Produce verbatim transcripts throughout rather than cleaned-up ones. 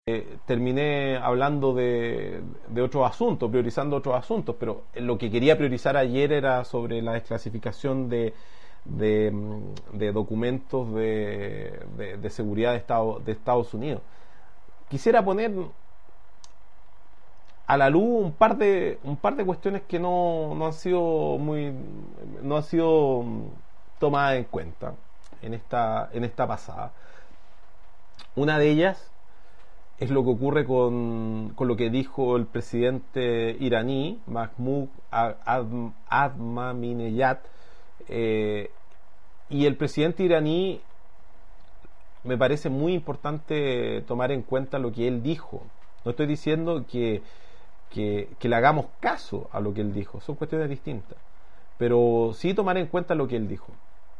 Eh, terminé hablando de, de otros asuntos, priorizando otros asuntos, pero lo que quería priorizar ayer era sobre la desclasificación de, de, de documentos de, de, de seguridad de, Estado, de Estados Unidos. Quisiera poner a la luz un par de un par de cuestiones que no, no han sido muy no han sido tomadas en cuenta en esta en esta pasada. Una de ellas es lo que ocurre con, con lo que dijo el presidente iraní Mahmoud Ahmadinejad, eh, y el presidente iraní, me parece muy importante tomar en cuenta lo que él dijo. No estoy diciendo que, que, que le hagamos caso a lo que él dijo, son cuestiones distintas, pero sí tomar en cuenta lo que él dijo.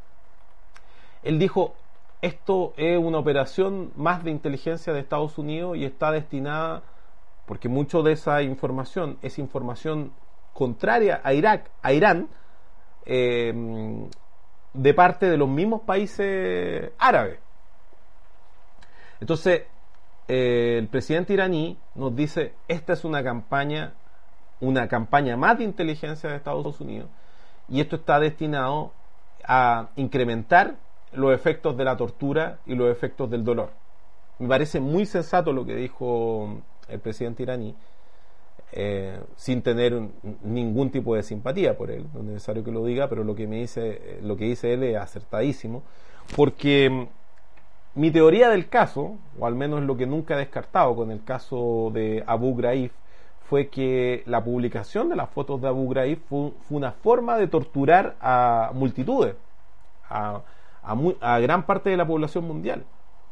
Él dijo: esto es una operación más de inteligencia de Estados Unidos y está destinada, porque mucho de esa información es información contraria a Irak, a Irán, eh, de parte de los mismos países árabes. Entonces, eh, el presidente iraní nos dice: esta es una campaña, una campaña más de inteligencia de Estados Unidos, y esto está destinado a incrementar los efectos de la tortura y los efectos del dolor. Me parece muy sensato lo que dijo el presidente iraní, eh, sin tener un, ningún tipo de simpatía por él, no es necesario que lo diga, pero lo que me dice, lo que dice él es acertadísimo, porque mi teoría del caso, o al menos lo que nunca he descartado con el caso de Abu Ghraib, fue que la publicación de las fotos de Abu Ghraib fue, fue una forma de torturar a multitudes, a A, muy, a gran parte de la población mundial.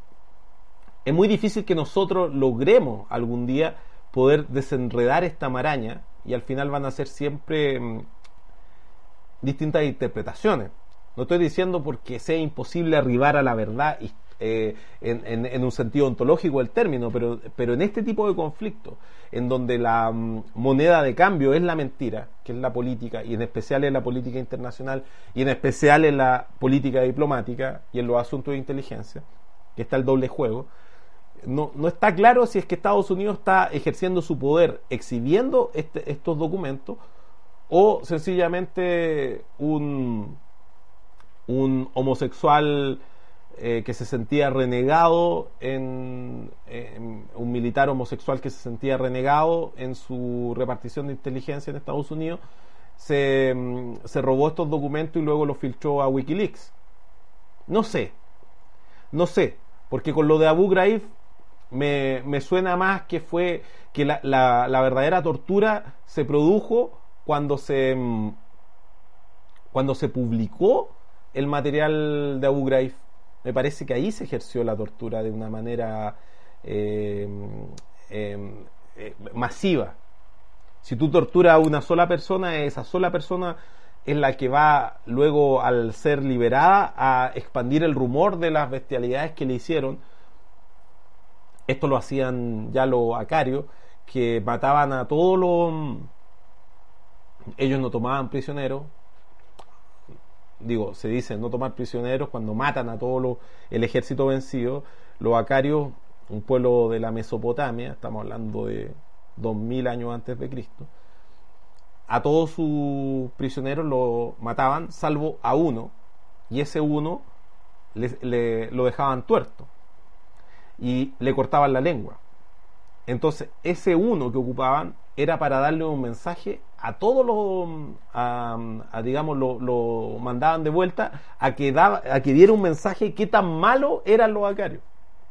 Es muy difícil que nosotros logremos algún día poder desenredar esta maraña, y al final van a ser siempre mmm, distintas interpretaciones. No estoy diciendo porque sea imposible arribar a la verdad eh, en, en, en un sentido ontológico del término, pero, pero en este tipo de conflictos, en donde la um, moneda de cambio es la mentira, que es la política, y en especial en la política internacional, y en especial en la política diplomática y en los asuntos de inteligencia, que está el doble juego, no, no está claro si es que Estados Unidos está ejerciendo su poder exhibiendo este, estos documentos, o sencillamente un, un homosexual eh, que se sentía renegado, en, en un militar homosexual que se sentía renegado en su repartición de inteligencia en Estados Unidos, se, se robó estos documentos y luego los filtró a Wikileaks. No sé, no sé, porque con lo de Abu Ghraib me, me suena más que fue que la, la, la verdadera tortura se produjo cuando se cuando se publicó el material de Abu Ghraib. Me parece que ahí se ejerció la tortura de una manera eh, eh, eh, masiva. Si tú torturas a una sola persona, esa sola persona es la que va luego, al ser liberada, a expandir el rumor de las bestialidades que le hicieron. Esto lo hacían ya los acarios, que mataban a todos los... Ellos no tomaban prisioneros. Digo, se dice no tomar prisioneros cuando matan a todo lo, el ejército vencido. Los acarios, un pueblo de la Mesopotamia, estamos hablando de dos mil años antes de Cristo, a todos sus prisioneros lo mataban, salvo a uno, y ese uno le, le, lo dejaban tuerto y le cortaban la lengua. Entonces ese uno que ocupaban era para darle un mensaje a todos los, a, a, digamos, lo, lo mandaban de vuelta a que, daba, a que diera un mensaje qué tan malo eran los acarios.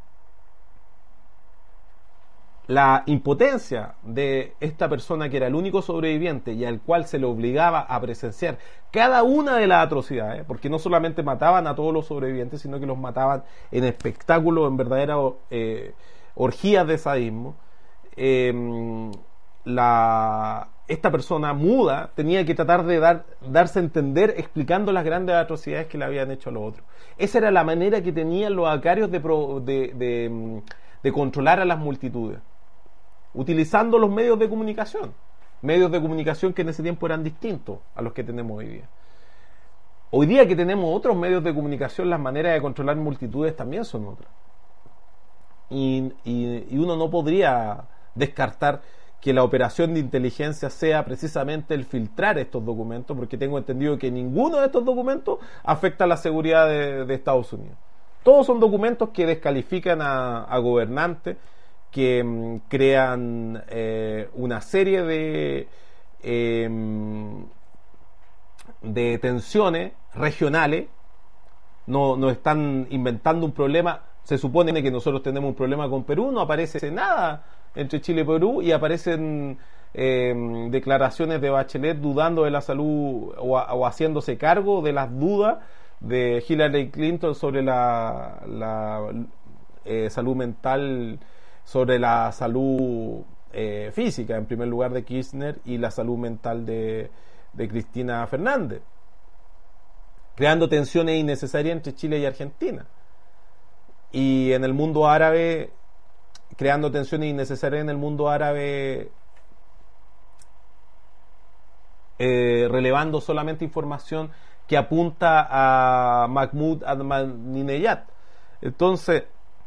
La impotencia de esta persona, que era el único sobreviviente y al cual se le obligaba a presenciar cada una de las atrocidades, porque no solamente mataban a todos los sobrevivientes, sino que los mataban en espectáculos, en verdaderas eh, orgías de sadismo. Eh, la, esta persona muda tenía que tratar de dar, darse a entender explicando las grandes atrocidades que le habían hecho a los otros. Esa era la manera que tenían los acarios de, pro, de, de, de controlar a las multitudes, utilizando los medios de comunicación, medios de comunicación que en ese tiempo eran distintos a los que tenemos hoy día. Hoy día que tenemos otros medios de comunicación, las maneras de controlar multitudes también son otras. y, y, y uno no podría descartar que la operación de inteligencia sea precisamente el filtrar estos documentos, porque tengo entendido que ninguno de estos documentos afecta a la seguridad de, de Estados Unidos. Todos son documentos que descalifican a, a gobernantes, que um, crean eh, una serie de eh, de tensiones regionales. No, no están inventando un problema. Se supone que nosotros tenemos un problema con Perú, no aparece nada entre Chile y Perú, y aparecen eh, declaraciones de Bachelet dudando de la salud o, o haciéndose cargo de las dudas de Hillary Clinton sobre la, la eh, salud mental, sobre la salud eh, física, en primer lugar, de Kirchner, y la salud mental de, de Cristina Fernández, creando tensiones innecesarias entre Chile y Argentina. Y en el mundo árabe, creando tensiones innecesarias en el mundo árabe, eh, relevando solamente información que apunta a Mahmoud Ahmadinejad. Entonces,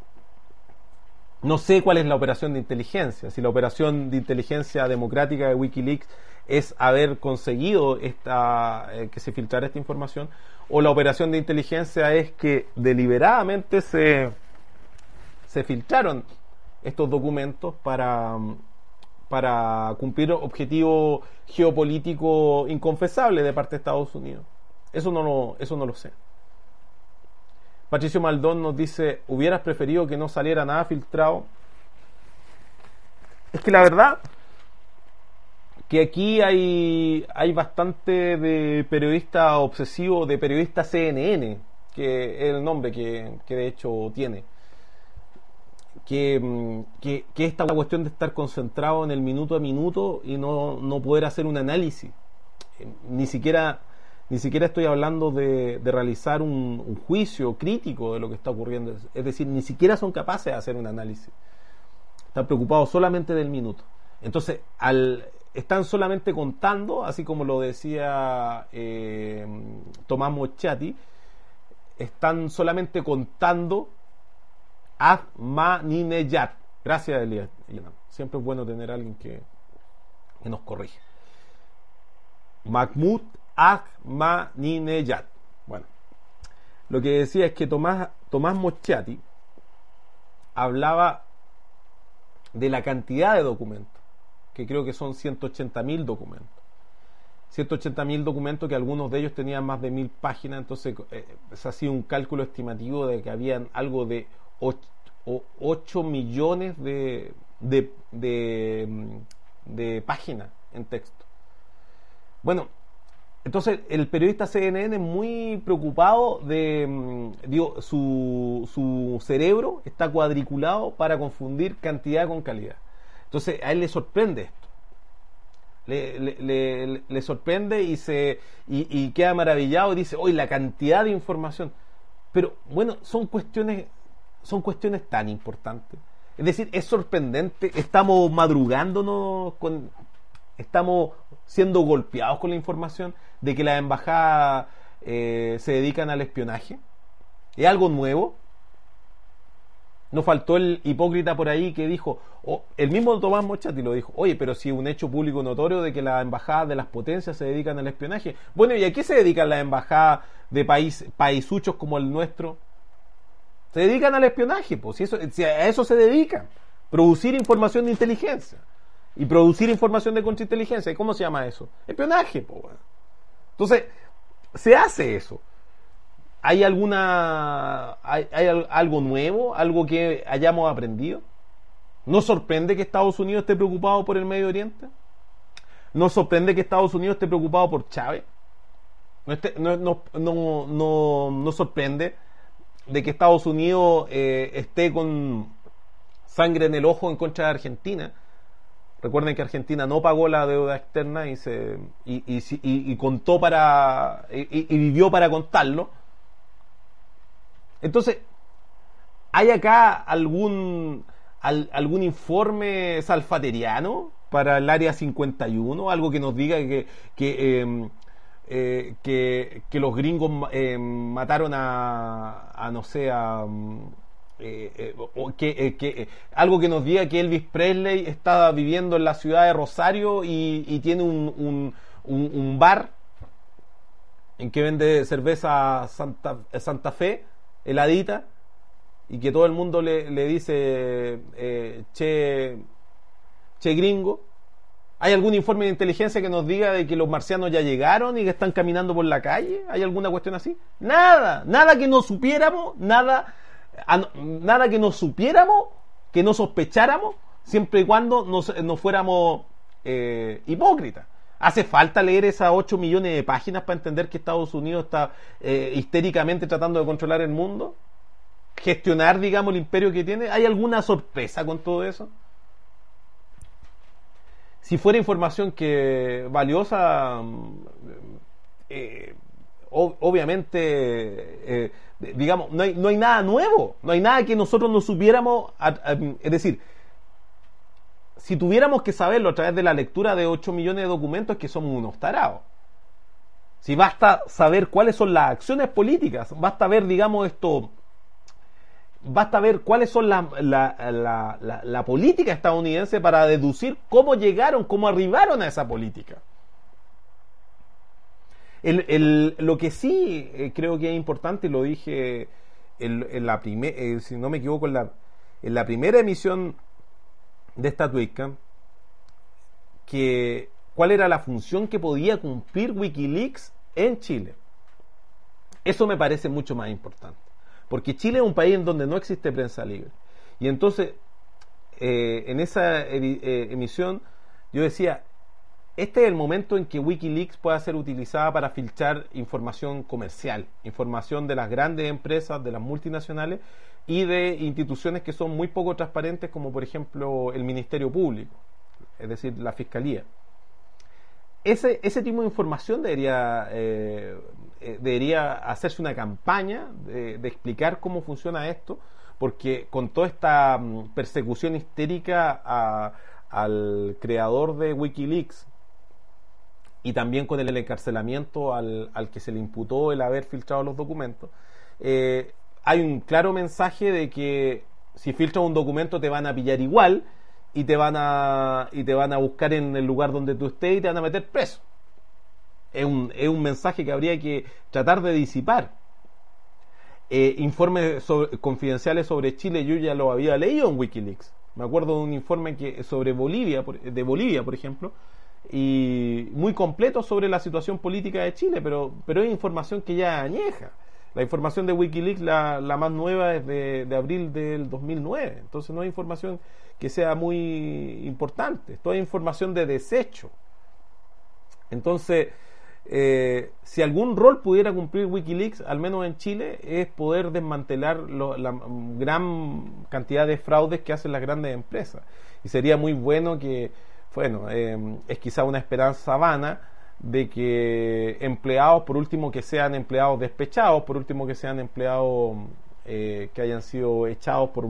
no sé cuál es la operación de inteligencia. Si la operación de inteligencia democrática de Wikileaks es haber conseguido esta, eh, que se filtrara esta información, o la operación de inteligencia es que deliberadamente se, se filtraron estos documentos para, para cumplir objetivos geopolíticos inconfesables de parte de Estados Unidos. Eso no lo, eso no lo sé. Patricio Maldón nos dice: ¿hubieras preferido que no saliera nada filtrado? Es que la verdad que aquí hay, hay bastante de periodista obsesivo, de periodista C N N, que es el nombre que, que de hecho tiene. Que, que, que esta cuestión de estar concentrado en el minuto a minuto y no, no poder hacer un análisis. Ni siquiera, ni siquiera estoy hablando de, de realizar un, un juicio crítico de lo que está ocurriendo. Es decir, ni siquiera son capaces de hacer un análisis. Están preocupados solamente del minuto. Entonces, al, están solamente contando, así como lo decía eh, Tomás Moschati, están solamente contando Ahmadinejad. Gracias, Elías. Siempre es bueno tener a alguien que, que nos corrige. Mahmoud Ahmadinejad. Bueno, lo que decía es que Tomás, Tomás Moschati hablaba de la cantidad de documentos, que creo que son ciento ochenta mil documentos. ciento ochenta mil documentos, que algunos de ellos tenían más de mil páginas. Entonces, eh, se ha sido un cálculo estimativo de que habían algo de ocho millones de, de, de, de páginas en texto. Bueno, entonces el periodista C N N es muy preocupado de, digo, su, su cerebro está cuadriculado para confundir cantidad con calidad. Entonces a él le sorprende esto. Le, le, le, le sorprende y se y, y queda maravillado y dice: hoy la cantidad de información. Pero bueno, son cuestiones son cuestiones tan importantes. Es decir, es sorprendente. Estamos madrugándonos con, estamos siendo golpeados con la información de que las embajadas eh, se dedican al espionaje. ¿Es algo nuevo? No faltó el hipócrita por ahí que dijo, oh, el mismo Tomás Moschati lo dijo: oye, pero si es un hecho público notorio de que las embajadas de las potencias se dedican al espionaje. Bueno, ¿y a qué se dedican las embajadas de país, paisuchos como el nuestro? Se dedican al espionaje, pues, si eso, si a eso se dedican. Producir información de inteligencia. Y producir información de contrainteligencia. ¿Cómo se llama eso? Espionaje, pues. Bueno. Entonces, se hace eso. ¿Hay alguna hay, hay algo nuevo, algo que hayamos aprendido? ¿Nos sorprende que Estados Unidos esté preocupado por el Medio Oriente? ¿Nos sorprende que Estados Unidos esté preocupado por Chávez? ¿No, esté, no, no, no, no, no sorprende de que Estados Unidos eh, esté con sangre en el ojo en contra de Argentina? Recuerden que Argentina no pagó la deuda externa y se y, y, y, y contó para y, y vivió para contarlo. Entonces, ¿hay acá algún al, algún informe salfateriano para el área cincuenta y uno? Algo que nos diga que que, eh, eh, que, que los gringos eh, mataron a, a no sé a eh, eh, o que, eh, que eh, algo que nos diga que Elvis Presley estaba viviendo en la ciudad de Rosario y, y tiene un, un, un, un bar en que vende cerveza Santa, Santa Fe, heladita, y que todo el mundo le, le dice eh, che, che gringo. ¿Hay algún informe de inteligencia que nos diga de que los marcianos ya llegaron y que están caminando por la calle? ¿Hay alguna cuestión así? Nada, nada que no supiéramos, nada, nada que no supiéramos, que no sospecháramos, siempre y cuando no, no fuéramos eh, hipócritas. ¿Hace falta leer esas ocho millones de páginas para entender que Estados Unidos está eh, histéricamente tratando de controlar el mundo? ¿Gestionar, digamos, el imperio que tiene? ¿Hay alguna sorpresa con todo eso? Si fuera información que valiosa, eh, ob- obviamente, eh, digamos, no hay, no hay nada nuevo, no hay nada que nosotros no supiéramos, a, a, es decir, si tuviéramos que saberlo a través de la lectura de ocho millones de documentos, es que somos unos tarados. Si basta saber cuáles son las acciones políticas, basta ver, digamos, esto, basta ver cuáles son la, la, la, la, la política estadounidense para deducir cómo llegaron, cómo arribaron a esa política. El, el, lo que sí eh, creo que es importante, y lo dije en, en la primera, eh, si no me equivoco, en la, en la primera emisión de esta Tweetcam, que cuál era la función que podía cumplir WikiLeaks en Chile. Eso me parece mucho más importante, porque Chile es un país en donde no existe prensa libre, y entonces eh, en esa eh, emisión yo decía, este es el momento en que WikiLeaks pueda ser utilizada para filtrar información comercial, información de las grandes empresas, de las multinacionales y de instituciones que son muy poco transparentes, como por ejemplo el Ministerio Público, es decir, la Fiscalía. Ese, ese tipo de información debería, eh, eh, debería hacerse una campaña de, de explicar cómo funciona esto, porque con toda esta um, persecución histérica a, al creador de WikiLeaks, y también con el encarcelamiento al, al que se le imputó el haber filtrado los documentos, eh, hay un claro mensaje de que si filtras un documento te van a pillar igual y te van a y te van a buscar en el lugar donde tú estés y te van a meter preso. Es un, es un mensaje que habría que tratar de disipar. Eh, informes sobre, confidenciales sobre Chile yo ya lo había leído en WikiLeaks. Me acuerdo de un informe que sobre Bolivia, de Bolivia, por ejemplo, y muy completo sobre la situación política de Chile, pero, pero es información que ya añeja. La información de WikiLeaks, la, la más nueva, es de, de abril del dos mil nueve, entonces no hay información que sea muy importante, toda información de desecho. Entonces, eh, si algún rol pudiera cumplir WikiLeaks, al menos en Chile, es poder desmantelar lo, la gran cantidad de fraudes que hacen las grandes empresas. Y sería muy bueno que, bueno, eh, es quizá una esperanza vana, de que empleados, por último que sean empleados despechados, por último que sean empleados eh, que hayan sido echados por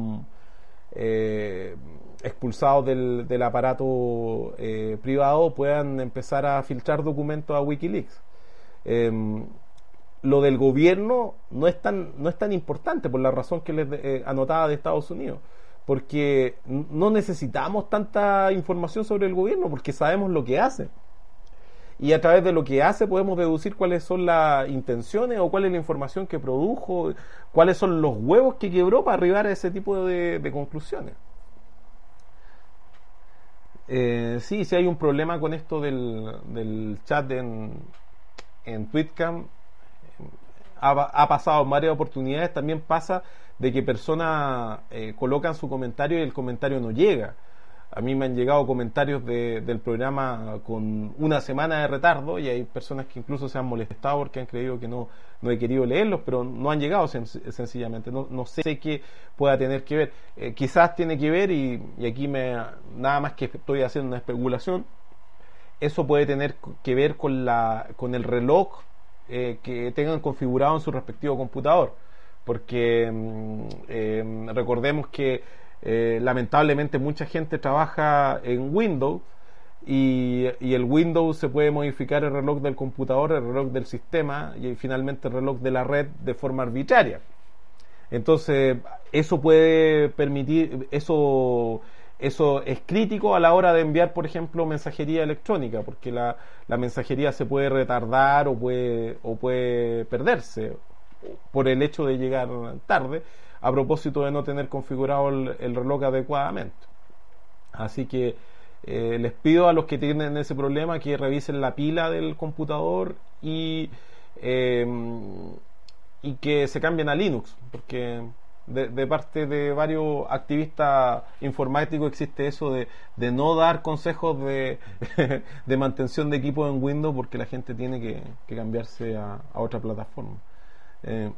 eh, expulsados del, del aparato eh, privado, puedan empezar a filtrar documentos a WikiLeaks. Eh, lo del gobierno no es tan, no es tan importante, por la razón que les eh, anotaba de Estados Unidos, porque no necesitamos tanta información sobre el gobierno, porque sabemos lo que hace. Y a través de lo que hace podemos deducir cuáles son las intenciones o cuál es la información que produjo, cuáles son los huevos que quebró para arribar a ese tipo de, de conclusiones. Eh, sí, sí hay un problema con esto del, del chat en, en Tweetcam. Ha, ha pasado en varias oportunidades. También pasa de que personas eh, colocan su comentario y el comentario no llega. A mí me han llegado comentarios de, del programa con una semana de retardo, y hay personas que incluso se han molestado porque han creído que no, no he querido leerlos, pero no han llegado sen- sencillamente. No, no sé qué pueda tener que ver. Eh, quizás tiene que ver, y, y aquí me nada más que estoy haciendo una especulación, eso puede tener que ver con, la, con el reloj eh, que tengan configurado en su respectivo computador. Porque mm, eh, recordemos que Eh, lamentablemente mucha gente trabaja en Windows, y, y el Windows se puede modificar el reloj del computador, el reloj del sistema y finalmente el reloj de la red de forma arbitraria. Entonces, eso puede permitir, eso, eso es crítico a la hora de enviar, por ejemplo, mensajería electrónica, porque la, la mensajería se puede retardar o puede, o puede perderse por el hecho de llegar tarde, a propósito de no tener configurado el, el reloj adecuadamente. Así que eh, les pido a los que tienen ese problema que revisen la pila del computador y eh, y que se cambien a Linux, porque de, de parte de varios activistas informáticos existe eso de, de no dar consejos de, de mantención de equipo en Windows, porque la gente tiene que, que cambiarse a, a otra plataforma. eh,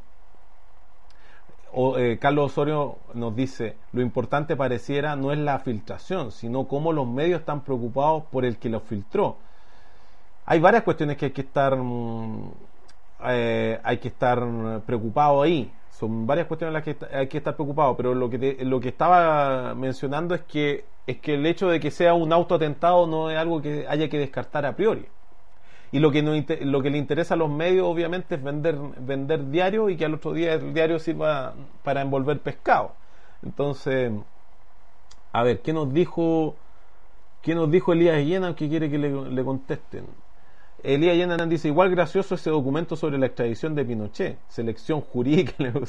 o, eh, Carlos Osorio nos dice: lo importante pareciera no es la filtración, sino cómo los medios están preocupados por el que los filtró. Hay varias cuestiones que hay que estar mm, eh, hay que estar preocupado ahí. Son varias cuestiones en las que hay que estar preocupado, pero lo que te, lo que estaba mencionando es que es que el hecho de que sea un autoatentado no es algo que haya que descartar a priori. Y lo que no, lo que le interesa a los medios obviamente es vender vender diario, y que al otro día el diario sirva para envolver pescado. Entonces, a ver, ¿qué nos dijo qué nos dijo Elías Llenan, que quiere que le, le contesten? Elías Llenan dice: igual gracioso ese documento sobre la extradición de Pinochet, selección jurídica.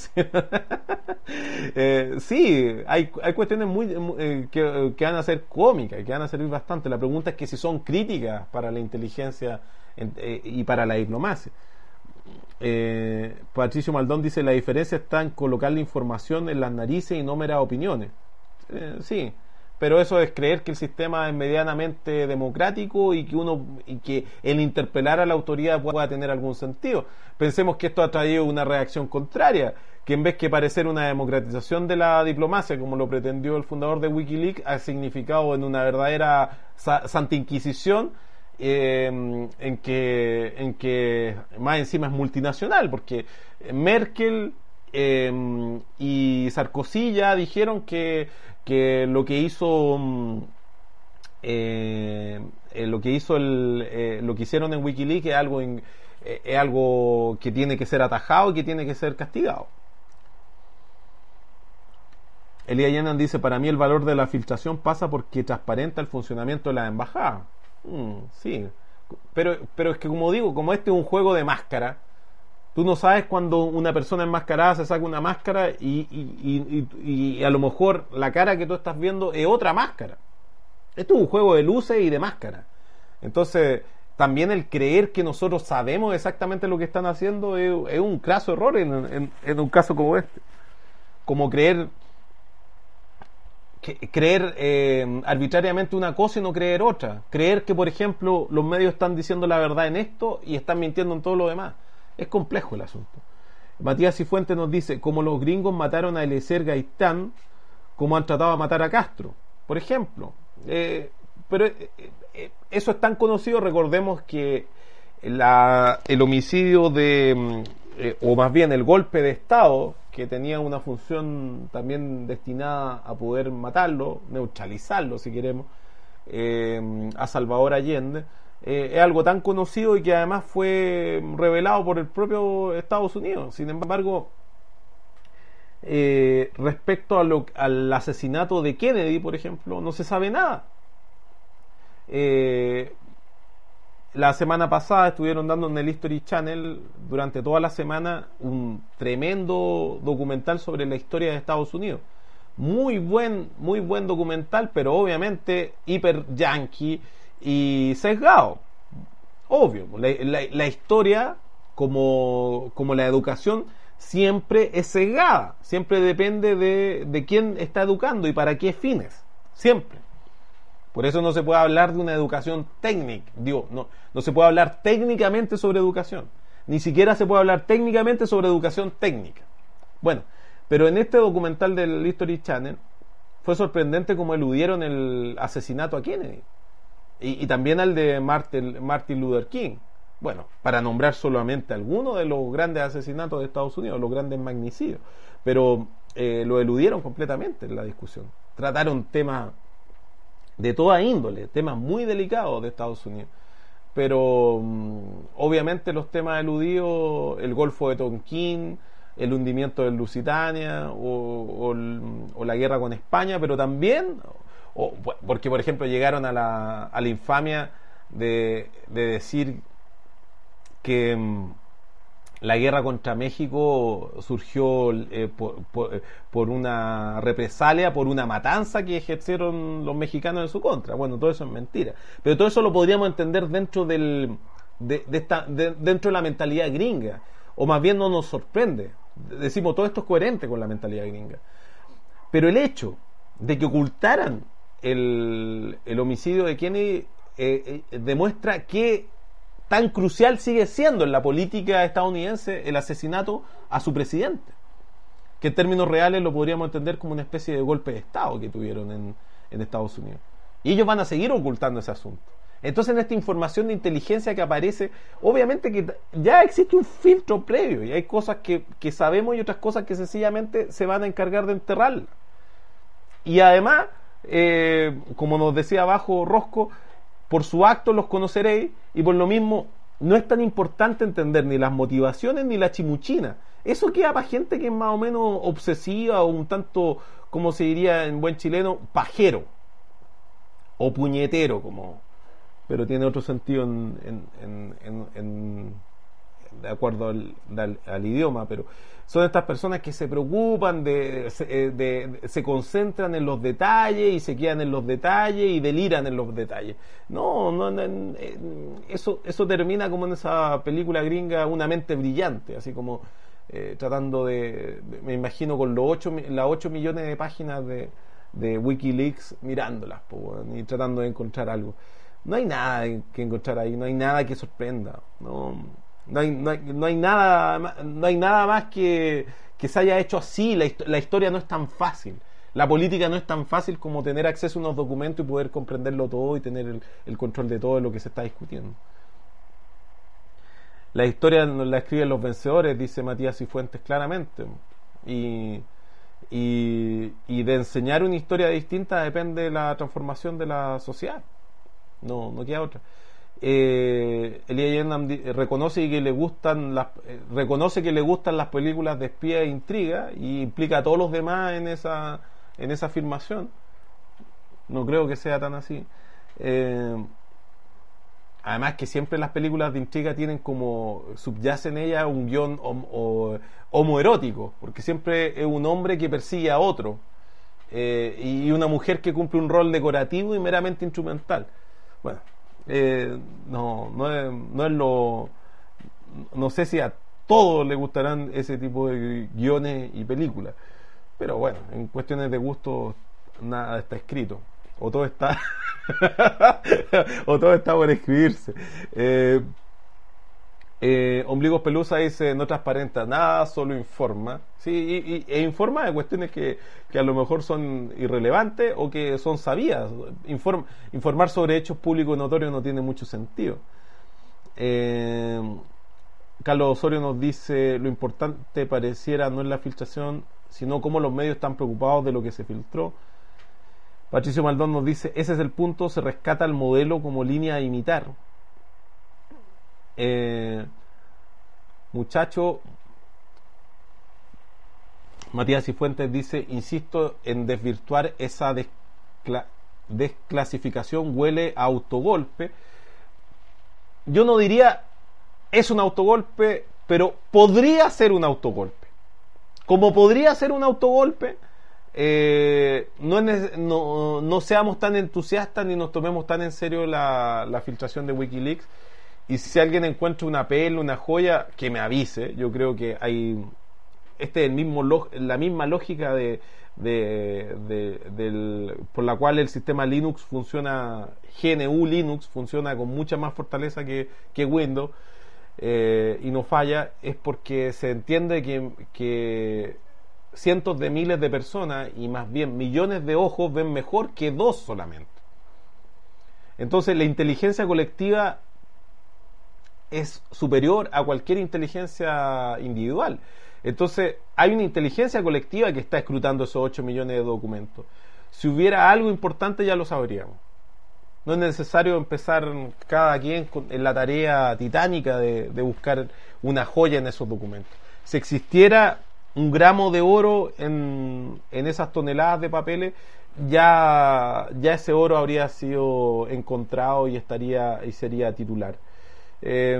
eh, sí, hay, hay cuestiones muy eh, que, que van a ser cómicas, que van a servir bastante. La pregunta es que si son críticas para la inteligencia en, eh, y para la diplomacia. eh, Patricio Maldón dice: la diferencia está en colocar la información en las narices y no meras opiniones. eh, sí, pero eso es creer que el sistema es medianamente democrático y que uno y que el interpelar a la autoridad pueda tener algún sentido. Pensemos que esto ha traído una reacción contraria, que en vez que parecer una democratización de la diplomacia, como lo pretendió el fundador de Wikileaks, ha significado en una verdadera sa- santa inquisición, eh, en que en que más encima es multinacional, porque Merkel eh, y Sarkozy ya dijeron que que lo que hizo eh, eh, lo que hizo el, eh, lo que hicieron en WikiLeaks es algo in, eh, es algo que tiene que ser atajado y que tiene que ser castigado. Elías Llenan dice: para mí el valor de la filtración pasa porque transparenta el funcionamiento de la embajada. Mm, sí, pero, pero es que, como digo, como este es un juego de máscara, tú no sabes cuando una persona enmascarada se saca una máscara y, y, y, y a lo mejor la cara que tú estás viendo es otra máscara. Esto es un juego de luces y de máscara. Entonces, también el creer que nosotros sabemos exactamente lo que están haciendo es, es un craso error en, en, en un caso como este. Como creer que, creer eh, arbitrariamente una cosa y no creer otra. Creer que, por ejemplo, los medios están diciendo la verdad en esto y están mintiendo en todo lo demás. Es complejo el asunto. Matías Cifuentes nos dice: como los gringos mataron a Eliezer Gaitán, como han tratado de matar a Castro, por ejemplo. Eh, pero eh, eh, eso es tan conocido. Recordemos que la, el homicidio de, eh, o más bien el golpe de Estado, que tenía una función también destinada a poder matarlo, neutralizarlo si queremos, eh, a Salvador Allende, Eh, es algo tan conocido y que además fue revelado por el propio Estados Unidos. Sin embargo, eh, respecto a lo, al asesinato de Kennedy, por ejemplo, no se sabe nada. Eh, la semana pasada estuvieron dando en el History Channel durante toda la semana un tremendo documental sobre la historia de Estados Unidos. Muy buen, muy buen documental, pero obviamente hiper yankee y sesgado, obvio. La, la, la historia, como, como la educación, siempre es sesgada, siempre depende de, de quién está educando y para qué fines, siempre. Por eso no se puede hablar de una educación técnica, digo, no, no se puede hablar técnicamente sobre educación, ni siquiera se puede hablar técnicamente sobre educación técnica. Bueno, pero en este documental del History Channel fue sorprendente cómo eludieron el asesinato a Kennedy. Y, y también al de Martin, Martin Luther King. Bueno, para nombrar solamente algunos de los grandes asesinatos de Estados Unidos, los grandes magnicidios. Pero eh, lo eludieron completamente en la discusión. Trataron temas de toda índole, temas muy delicados de Estados Unidos. Pero um, obviamente los temas eludidos, el Golfo de Tonquín, el hundimiento del Lusitania o, o, el, o la guerra con España, pero también, o, porque por ejemplo llegaron a la, a la infamia de, de decir que mmm, la guerra contra México surgió eh, por, por, por una represalia, por una matanza que ejercieron los mexicanos en su contra. Bueno, todo eso es mentira. Pero todo eso lo podríamos entender dentro del de, de esta, de, dentro de la mentalidad gringa. O más bien no nos sorprende. Decimos, todo esto es coherente con la mentalidad gringa. Pero el hecho de que ocultaran el, el homicidio de Kennedy eh, eh, demuestra que tan crucial sigue siendo en la política estadounidense el asesinato a su presidente, que en términos reales lo podríamos entender como una especie de golpe de Estado que tuvieron en, en Estados Unidos. Y ellos van a seguir ocultando ese asunto. Entonces, en esta información de inteligencia que aparece, obviamente que ya existe un filtro previo y hay cosas que, que sabemos y otras cosas que sencillamente se van a encargar de enterrarla. Y además, eh, como nos decía abajo Rosco, por su acto los conoceréis, y por lo mismo no es tan importante entender ni las motivaciones ni la chimuchina. Eso queda para gente que es más o menos obsesiva o un tanto, como se diría en buen chileno, pajero o puñetero, como, pero tiene otro sentido en, en, en, en, en, de acuerdo al, al, al idioma, pero son estas personas que se preocupan de se, de, de se concentran en los detalles y se quedan en los detalles y deliran en los detalles. No, no, no eso eso termina como en esa película gringa Una mente brillante, así como eh, tratando de, me imagino con los ocho, las ocho millones de páginas de, de WikiLeaks mirándolas, po, y tratando de encontrar algo. No hay nada que encontrar ahí, no hay nada que sorprenda, no. No hay, no, hay, no hay nada no hay nada más que, que se haya hecho así. La, la historia no es tan fácil, la política no es tan fácil como tener acceso a unos documentos y poder comprenderlo todo y tener el, el control de todo lo que se está discutiendo. La historia la escriben los vencedores, dice Matías Cifuentes claramente, y, y, y de enseñar una historia distinta depende de la transformación de la sociedad, no, no queda otra. Eh, Elia Yendam reconoce que le gustan las eh, reconoce que le gustan las películas de espía e intriga y implica a todos los demás en esa en esa afirmación. No creo que sea tan así. Eh, además que siempre las películas de intriga tienen como subyace en ellas un guión hom- o, homoerótico, porque siempre es un hombre que persigue a otro eh, y una mujer que cumple un rol decorativo y meramente instrumental. Bueno, Eh, no, no es, no es lo no sé si a todos les gustarán ese tipo de guiones y películas, pero bueno, en cuestiones de gusto nada está escrito, o todo está o todo está por escribirse. eh, eh, Ombligos Pelusa dice: no transparenta nada, solo informa, sí, y, y, e informa de cuestiones que, que a lo mejor son irrelevantes o que son sabidas. Inform, informar sobre hechos públicos y notorios no tiene mucho sentido. eh, Carlos Osorio nos dice: lo importante pareciera no es la filtración, sino cómo los medios están preocupados de lo que se filtró. Patricio Maldón nos dice: ese es el punto, se rescata el modelo como línea a imitar. Eh, muchacho Matías Cifuentes dice: insisto en desvirtuar esa descla- desclasificación, huele a autogolpe. Yo no diría es un autogolpe, pero podría ser un autogolpe. Como podría ser un autogolpe, eh, no, es, no, no seamos tan entusiastas ni nos tomemos tan en serio la, la filtración de WikiLeaks. Y si alguien encuentra una perla, una joya, que me avise. Yo creo que hay este es el mismo log, la misma lógica de, de, de del, por la cual el sistema Linux funciona, G N U Linux funciona con mucha más fortaleza que, que Windows, eh, y no falla. Es porque se entiende que, que cientos de miles de personas y más bien millones de ojos ven mejor que dos solamente. Entonces la inteligencia colectiva es superior a cualquier inteligencia individual. Entonces hay una inteligencia colectiva que está escrutando esos ocho millones de documentos. Si hubiera algo importante ya lo sabríamos. No es necesario empezar cada quien con, en la tarea titánica de, de buscar una joya en esos documentos. Si existiera un gramo de oro en, en esas toneladas de papeles, ya, ya ese oro habría sido encontrado y estaría y sería titular. Eh,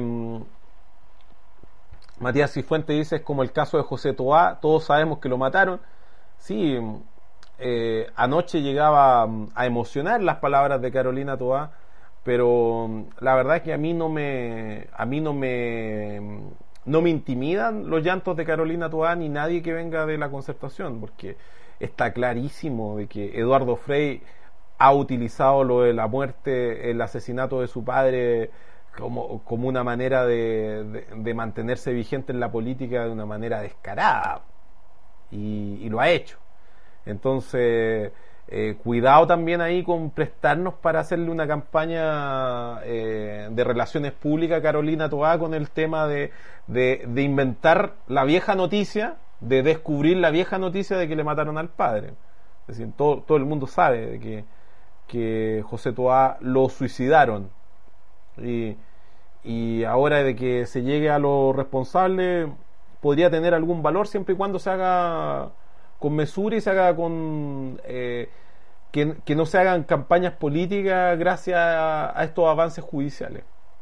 Matías Cifuentes dice: es como el caso de José Toá, todos sabemos que lo mataron. Sí, eh, anoche llegaba a emocionar las palabras de Carolina Toá, pero la verdad es que a mí no me a mí no me no me intimidan los llantos de Carolina Toá ni nadie que venga de la Concertación, porque está clarísimo de que Eduardo Frei ha utilizado lo de la muerte, el asesinato de su padre como, como una manera de, de, de mantenerse vigente en la política de una manera descarada, y, y lo ha hecho. Entonces, eh, cuidado también ahí con prestarnos para hacerle una campaña eh, de relaciones públicas a Carolina Toá con el tema de, de, de inventar la vieja noticia, de descubrir la vieja noticia de que le mataron al padre. Es decir, todo, todo el mundo sabe de que, que José Toá lo suicidaron, y, y ahora de que se llegue a lo responsable podría tener algún valor siempre y cuando se haga con mesura y se haga con eh, que, que no se hagan campañas políticas gracias a, a estos avances judiciales.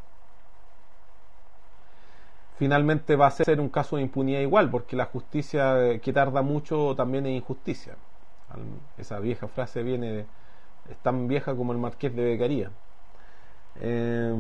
Finalmente va a ser un caso de impunidad igual, porque la justicia que tarda mucho también es injusticia. Esa vieja frase viene de, es tan vieja como el Marqués de Beccaria. Eh,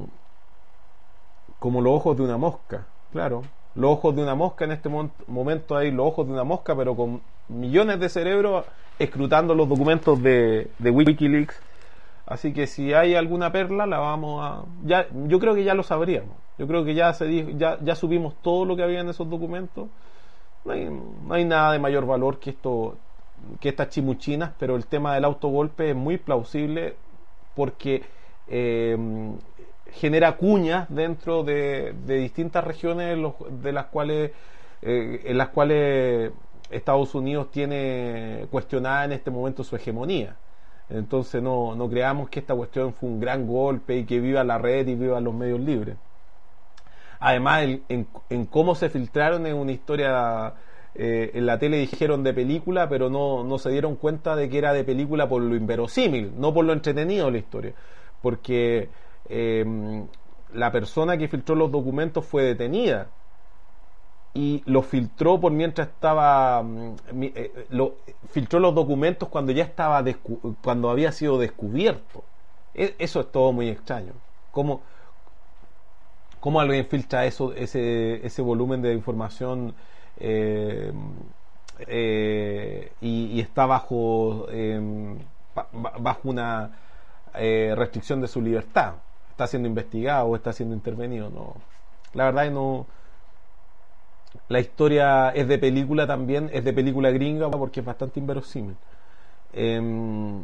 como los ojos de una mosca, claro. Los ojos de una mosca, en este momento hay los ojos de una mosca, pero con millones de cerebros escrutando los documentos de, de Wikileaks. Así que si hay alguna perla, la vamos a... ya yo creo que ya lo sabríamos. Yo creo que ya se dijo, ya, ya subimos todo lo que había en esos documentos. No hay, no hay nada de mayor valor que esto, que estas chimuchinas, pero el tema del autogolpe es muy plausible porque eh, genera cuñas dentro de, de distintas regiones los, de las cuales eh, en las cuales Estados Unidos tiene cuestionada en este momento su hegemonía. Entonces no, no creamos que esta cuestión fue un gran golpe y que viva la red y viva los medios libres. Además, el, en, en cómo se filtraron es una historia, eh, en la tele dijeron de película, pero no, no se dieron cuenta de que era de película por lo inverosímil, no por lo entretenido de la historia. Porque eh, la persona que filtró los documentos fue detenida y los filtró por mientras estaba eh, lo, filtró los documentos cuando ya estaba descu- cuando había sido descubierto. E- eso es todo muy extraño. ¿Cómo, cómo alguien filtra eso, ese, ese volumen de información eh, eh, y, y está bajo eh, bajo una eh, restricción de su libertad? ¿Está siendo investigado o está siendo intervenido? No, la verdad es que no. La historia es de película también, es de película gringa porque es bastante inverosímil. Eh,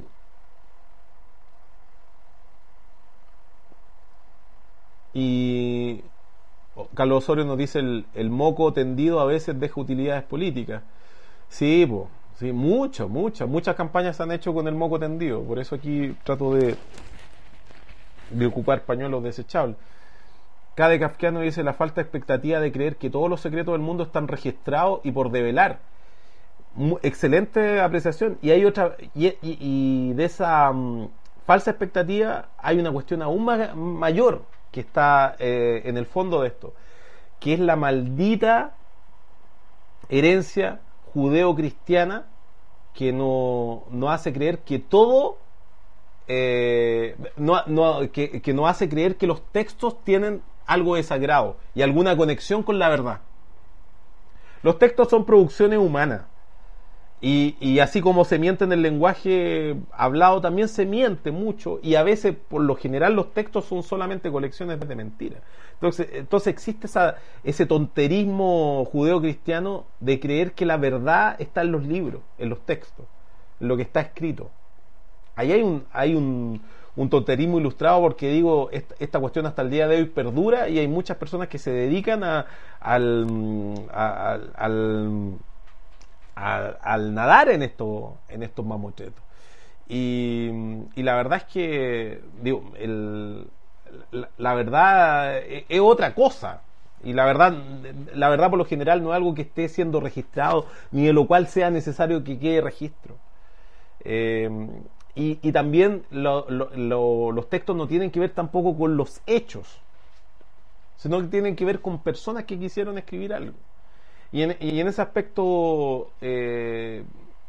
y Carlos Osorio nos dice: el, el moco tendido a veces deja utilidades políticas. Sí, pues, sí, muchas, muchas, muchas campañas se han hecho con el moco tendido. Por eso aquí trato de, de ocupar pañuelos desechables. Cade Kafkiano dice: la falta de expectativa de creer que todos los secretos del mundo están registrados y por develar. Muy, excelente apreciación. Y hay otra, y, y, y de esa um, falsa expectativa hay una cuestión aún más, mayor que está eh, en el fondo de esto, que es la maldita herencia judeo-cristiana que no, no hace creer que todo eh, no, no, que, que no hace creer que los textos tienen algo de sagrado y alguna conexión con la verdad. Los textos son producciones humanas y, y así como se miente en el lenguaje hablado, también se miente mucho, y a veces por lo general los textos son solamente colecciones de mentiras. Entonces, entonces existe esa, ese tonterismo judeo-cristiano de creer que la verdad está en los libros, en los textos, en lo que está escrito. Ahí hay un, hay un un tonterismo ilustrado, porque digo, esta, esta cuestión hasta el día de hoy perdura y hay muchas personas que se dedican a, al, a, al, al, al nadar en, esto, en estos mamotretos. Y, y la verdad es que digo, el, la, la verdad es, es otra cosa. Y la verdad, la verdad por lo general no es algo que esté siendo registrado, ni de lo cual sea necesario que quede registro. Eh, y, y también lo, lo, lo, los textos no tienen que ver tampoco con los hechos, sino que tienen que ver con personas que quisieron escribir algo. Y en, y en ese aspecto, eh,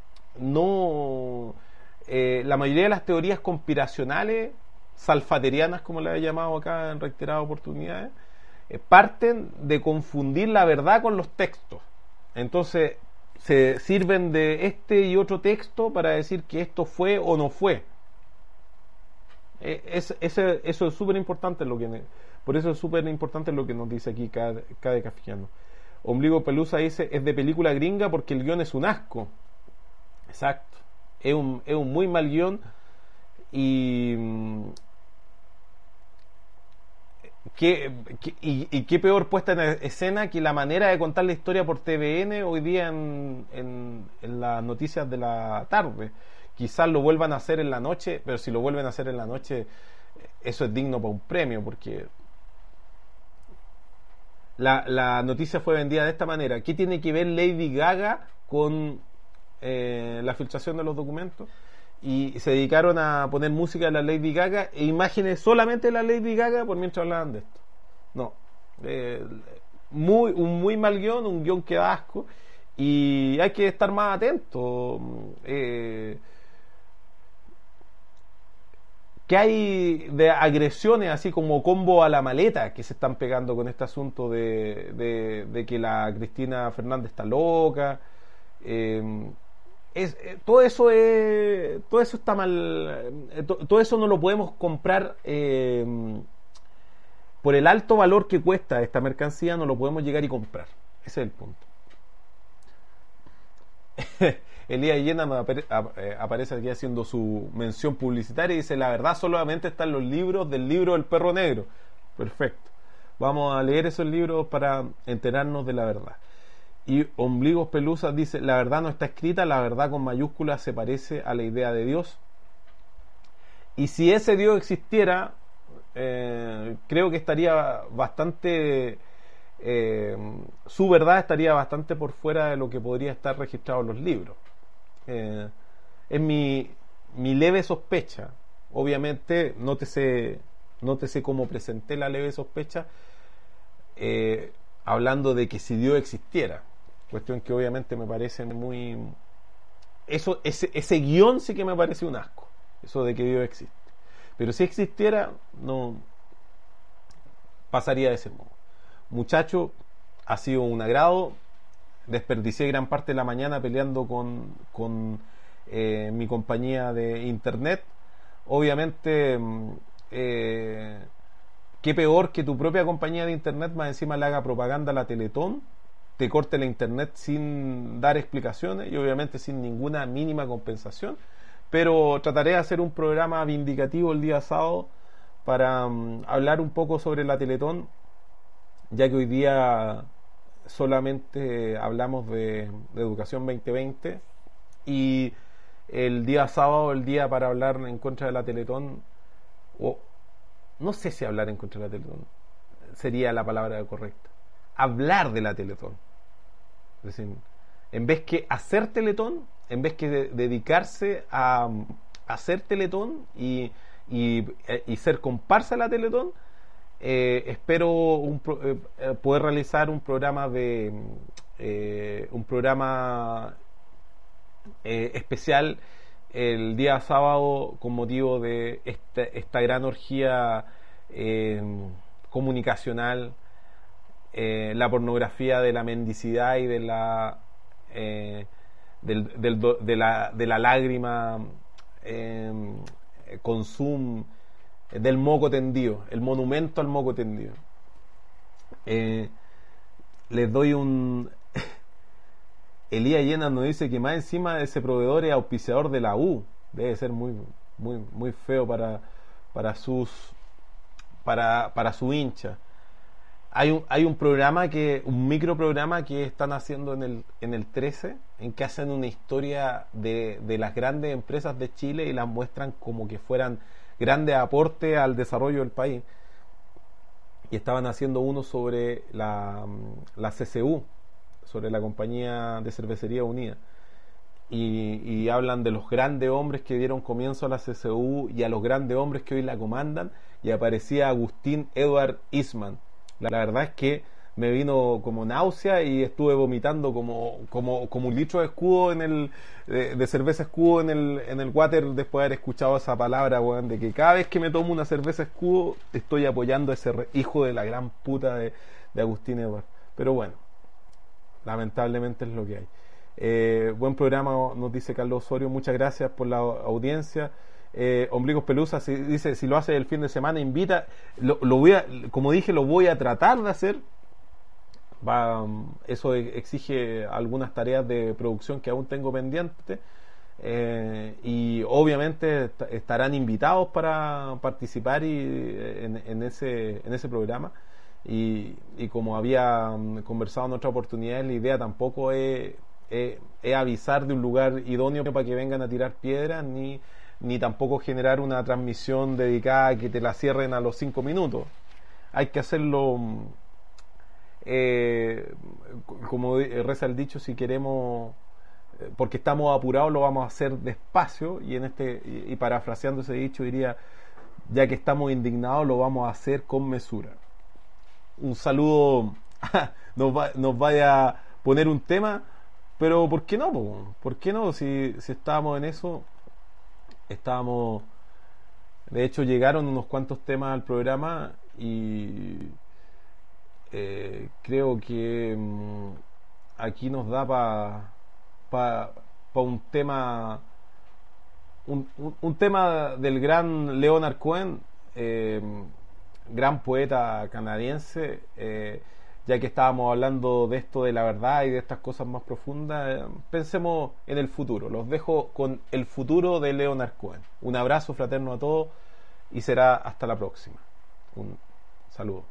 no eh, la mayoría de las teorías conspiracionales, salfaterianas, como le he llamado acá en reiteradas oportunidades, eh, parten de confundir la verdad con los textos. Entonces, se sirven de este y otro texto para decir que esto fue o no fue. Eh, es, ese, eso es súper importante, lo que, por eso es súper importante lo que nos dice aquí cada, cada Kafkiano. Ombligo Pelusa dice, es de película gringa porque el guión es un asco. Exacto. Es un, es un muy mal guión. Y ¿Qué, qué, y, y qué peor puesta en escena que la manera de contar la historia por T V N hoy día en, en, en las noticias de la tarde. Quizás lo vuelvan a hacer en la noche, pero si lo vuelven a hacer en la noche, eso es digno para un premio, porque la, la noticia fue vendida de esta manera. ¿Qué tiene que ver Lady Gaga con eh, la filtración de los documentos? Y se dedicaron a poner música de la Lady Gaga e imágenes solamente de la Lady Gaga por mientras hablaban de esto. No. Eh, muy, un muy mal guión, un guión que da asco, y hay que estar más atento. Eh, ¿Qué hay de agresiones así como combo a la maleta que se están pegando con este asunto de, de, de que la Cristina Fernández está loca? Eh, Es, eh, todo eso es, todo eso está mal, eh, to, todo eso no lo podemos comprar eh, por el alto valor que cuesta esta mercancía, no lo podemos llegar y comprar. Ese es el punto. Elías Llena me apare, eh, aparece aquí haciendo su mención publicitaria y dice, la verdad solamente están los libros del libro del perro negro. Perfecto, vamos a leer esos libros para enterarnos de la verdad. Y Ombligos Pelusa dice, la verdad no está escrita, la verdad con mayúsculas se parece a la idea de Dios. Y si ese Dios existiera, eh, creo que estaría bastante, eh, su verdad estaría bastante por fuera de lo que podría estar registrado en los libros. Eh, es mi, mi leve sospecha. Obviamente, nótese, nótese cómo presenté la leve sospecha, eh, hablando de que si Dios existiera. Cuestión que obviamente me parece muy... Eso, ese, ese guión sí que me parece un asco. Eso de que Dios existe. Pero si existiera, no pasaría de ese modo. Muchacho, ha sido un agrado. Desperdicié gran parte de la mañana peleando con, con eh, mi compañía de internet. Obviamente, eh, qué peor que tu propia compañía de internet más encima le haga propaganda a la Teletón, te corte la internet sin dar explicaciones y obviamente sin ninguna mínima compensación. Pero trataré de hacer un programa vindicativo el día sábado para um, hablar un poco sobre la Teletón, ya que hoy día solamente hablamos de, de Educación veinte veinte, y el día sábado, el día para hablar en contra de la Teletón, o no sé si hablar en contra de la Teletón sería la palabra correcta, hablar de la Teletón. Es decir, en vez que hacer Teletón, en vez que de, dedicarse a, a hacer Teletón y, y, y ser comparsa de la Teletón, eh, espero un, eh, poder realizar un programa de eh, un programa eh, especial el día sábado con motivo de esta, esta gran orgía eh, comunicacional, eh, la pornografía de la mendicidad y de la eh, del, del, de, la, de la lágrima, eh, consumo del moco tendido, el monumento al moco tendido. Eh, les doy un... Elías Llena nos dice que más encima ese proveedor es auspiciador de la U. Debe ser muy muy muy feo para para sus para para su hincha. Hay un hay un programa que un microprograma que están haciendo en el en el trece, en que hacen una historia de de las grandes empresas de Chile y las muestran como que fueran grandes aportes al desarrollo del país. y estaban haciendo uno sobre la, la C C U, sobre la Compañía de Cervecería Unida, y, y hablan de los grandes hombres que dieron comienzo a la C C U y a los grandes hombres que hoy la comandan, y aparecía Agustín Edward Eastman. La, la verdad es que me vino como náusea y estuve vomitando como, como, como un litro de escudo en el, de, de cerveza escudo en el, en el water, después de haber escuchado esa palabra, weón, de que cada vez que me tomo una cerveza escudo estoy apoyando a ese re, hijo de la gran puta de, de Agustín Edward. Pero bueno, lamentablemente es lo que hay. Eh, buen programa, nos dice Carlos Osorio, muchas gracias por la audiencia. Eh, Ombligos Pelusa si, dice, si lo hace el fin de semana invita, lo, lo voy a, como dije, lo voy a tratar de hacer. Va, eso exige algunas tareas de producción que aún tengo pendientes, eh, y obviamente est- estarán invitados para participar y, en, en, ese, en ese programa, y, y como había conversado en otra oportunidad, la idea tampoco es, es, es avisar de un lugar idóneo para que vengan a tirar piedras, ni, ni tampoco generar una transmisión dedicada a que te la cierren a los cinco minutos. Hay que hacerlo, Eh, como reza el dicho, si queremos, porque estamos apurados, lo vamos a hacer despacio, y en este y, y parafraseando ese dicho diría, ya que estamos indignados, lo vamos a hacer con mesura. Un saludo. nos, va, nos vaya a poner un tema, pero ¿por qué no? ¿Por qué no? Si, si estábamos en eso, estábamos, de hecho llegaron unos cuantos temas al programa, y Eh, creo que mmm, aquí nos da para pa, pa un tema un, un, un tema del gran Leonard Cohen, eh, gran poeta canadiense, eh, ya que estábamos hablando de esto de la verdad y de estas cosas más profundas, eh, pensemos en el futuro. Los dejo con el futuro de Leonard Cohen. Un abrazo fraterno a todos y será hasta la próxima. Un saludo.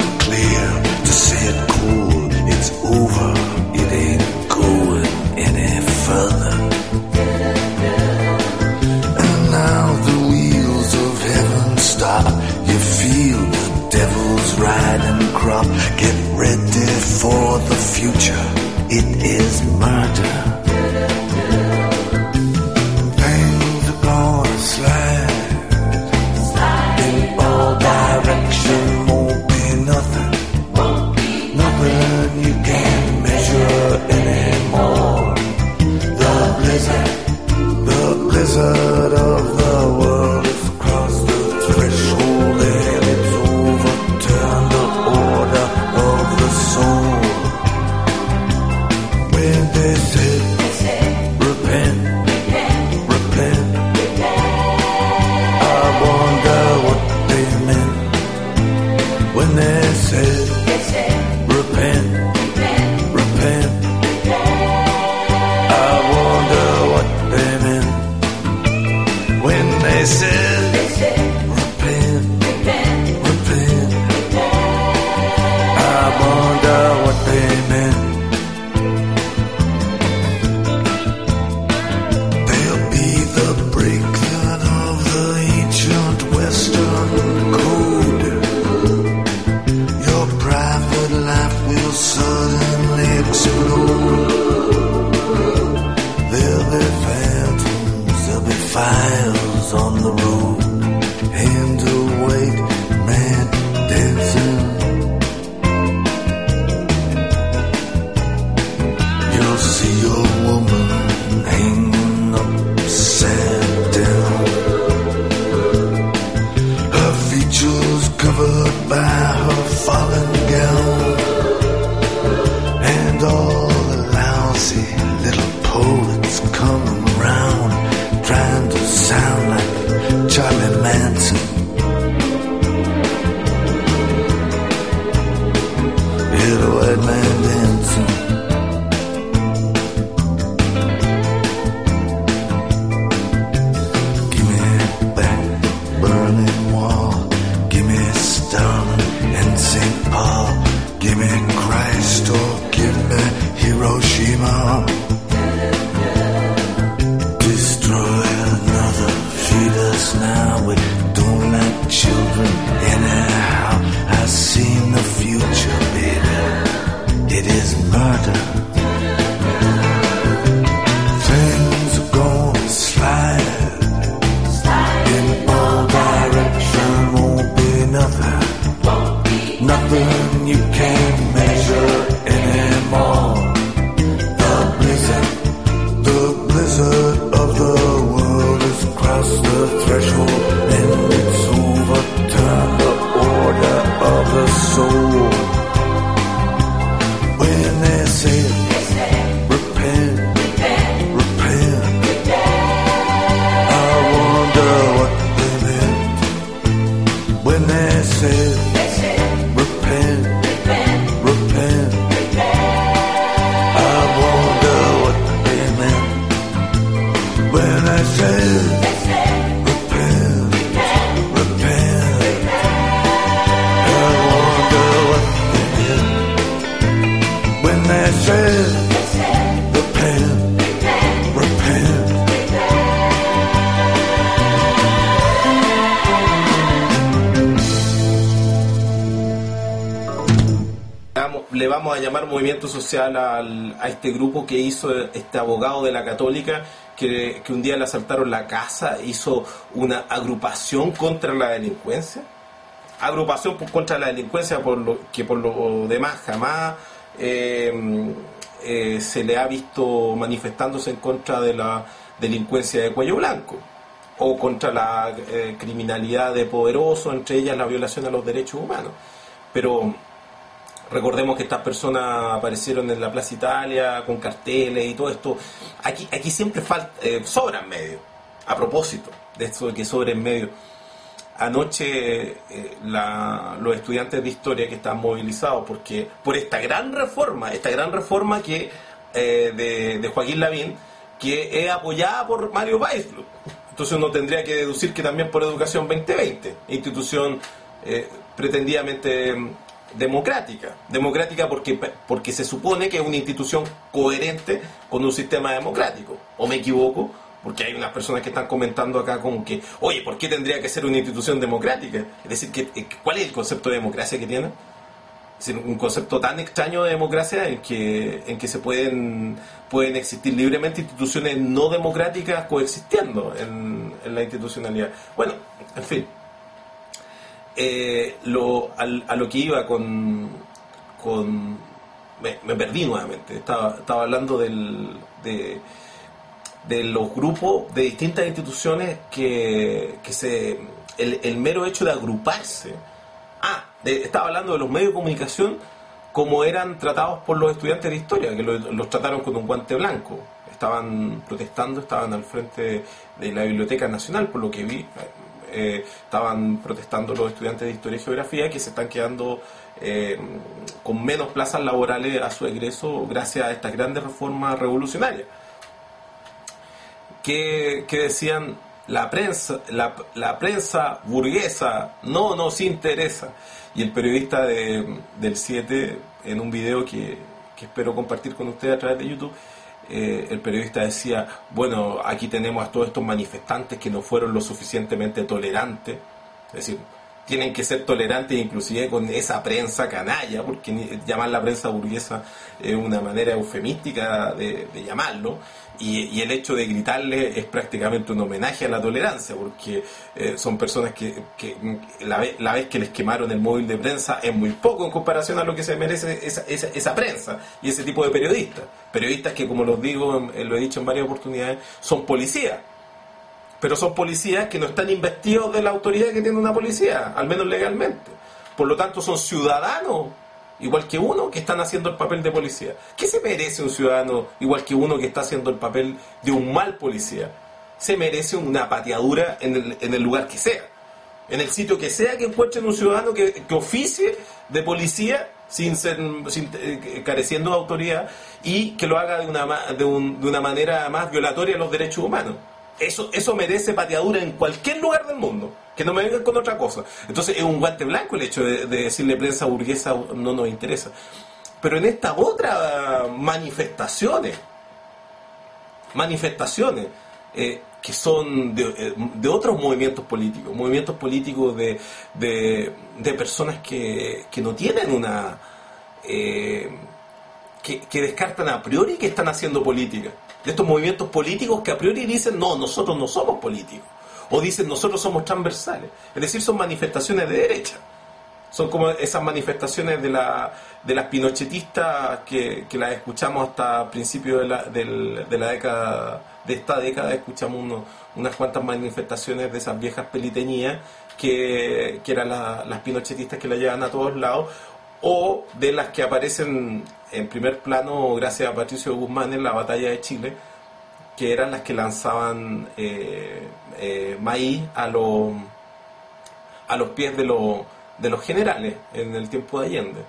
It ain't going anywhere. will suddenly explode. There'll be phantoms, there'll be fires on the road. Hands of white man dancing. You'll see a woman hanging upside down. Her features covered by her fallen gown. And all the lousy little poets coming around, trying to sound like Charlie Manson. Hear the white man dancing. Give me back Berlin Wall. Give me Stalin and Saint Paul. Give me Christ or give me Hiroshima. Destroy another, feed us now. We don't like children anyhow. I've seen the future, baby. It is murder. Things are gonna slide in all directions. Won't be nothing, nothing you can't measure anymore. The blizzard, the blizzard of the world has crossed the threshold, and it's overturned the order of the soul. When they say, repent, repent, I wonder what they meant. When they say, repent, repent, I wonder what they meant. When I said, repent, repent, I wonder what they meant. When they said, repent, repent. Le vamos a llamar movimiento social al, a este grupo que hizo este abogado de la Católica que, que un día le asaltaron la casa, hizo una agrupación contra la delincuencia, agrupación por, contra la delincuencia por lo, que por lo demás jamás eh, eh, se le ha visto manifestándose en contra de la delincuencia de cuello blanco o contra la eh, criminalidad de poderosos, entre ellas la violación a los derechos humanos. Pero recordemos que estas personas aparecieron en la Plaza Italia con carteles y todo esto. Aquí, aquí siempre falta, eh, sobran medios. A propósito de esto de que sobren medios. Anoche eh, la, los estudiantes de historia que están movilizados porque por esta gran reforma, esta gran reforma que eh, de, de Joaquín Lavín, que es apoyada por Mario Weissflug. Entonces uno tendría que deducir que también por Educación veinte veinte, institución eh, pretendidamente democrática, democrática porque, porque se supone que es una institución coherente con un sistema democrático, ¿o me equivoco? Porque hay unas personas que están comentando acá como que, oye, ¿por qué tendría que ser una institución democrática? Es decir, que, ¿cuál es el concepto de democracia que tiene? Es decir, un concepto tan extraño de democracia en que, en que se pueden, pueden existir libremente instituciones no democráticas coexistiendo en, en la institucionalidad. Bueno, en fin. Eh, lo, al, a lo que iba con, con me, me perdí nuevamente. Estaba, estaba hablando del, de, de los grupos de distintas instituciones que, que se el, el mero hecho de agruparse. Ah, de, estaba hablando de los medios de comunicación como eran tratados por los estudiantes de historia, que lo, los trataron con un guante blanco. Estaban protestando, estaban al frente de la Biblioteca Nacional, por lo que vi. Eh, estaban protestando los estudiantes de Historia y Geografía que se están quedando eh, con menos plazas laborales a su egreso gracias a estas grandes reformas revolucionarias que, que decían la prensa la, la prensa burguesa no nos interesa, y el periodista de, del siete en un video que, que espero compartir con ustedes a través de YouTube, Eh, el periodista decía, bueno, aquí tenemos a todos estos manifestantes que no fueron lo suficientemente tolerantes, es decir, tienen que ser tolerantes inclusive con esa prensa canalla, porque ni- llamar la prensa burguesa es una manera eufemística de, de llamarlo, y, y el hecho de gritarle es prácticamente un homenaje a la tolerancia, porque eh, son personas que, que la, vez, la vez que les quemaron el móvil de prensa es muy poco en comparación a lo que se merece esa, esa, esa prensa y ese tipo de periodistas. Periodistas que, como los digo, eh, lo he dicho en varias oportunidades, son policías. Pero son policías que no están investidos de la autoridad que tiene una policía, al menos legalmente. Por lo tanto, son ciudadanos, igual que uno, que están haciendo el papel de policía. ¿Qué se merece un ciudadano, igual que uno, que está haciendo el papel de un mal policía? Se merece una pateadura en el, en el lugar que sea. En el sitio que sea que encuentren un ciudadano que, que oficie de policía sin ser sin, eh, careciendo de autoridad, y que lo haga de una, ma- de, un- de una manera más violatoria a los derechos humanos. Eso, eso merece pateadura en cualquier lugar del mundo. Que no me vengan con otra cosa. Entonces es un guante blanco el hecho de, de decirle prensa burguesa no nos interesa. Pero en estas otras manifestaciones, manifestaciones eh, que son de, eh, de otros movimientos políticos, movimientos políticos de, de, de personas que, que no tienen una... Eh, que, que descartan a priori que están haciendo política. De estos movimientos políticos que a priori dicen, no, nosotros no somos políticos. O dicen, nosotros somos transversales. Es decir, son manifestaciones de derecha. Son como esas manifestaciones de, la, de las pinochetistas que, que las escuchamos hasta principios de la, del, de la década, de esta década. Escuchamos uno, unas cuantas manifestaciones de esas viejas peliteñías que, que eran la, las pinochetistas que la llevan a todos lados, o de las que aparecen en primer plano gracias a Patricio Guzmán en la batalla de Chile, que eran las que lanzaban eh, eh, maíz a, lo, a los pies de, lo, de los generales en el tiempo de Allende.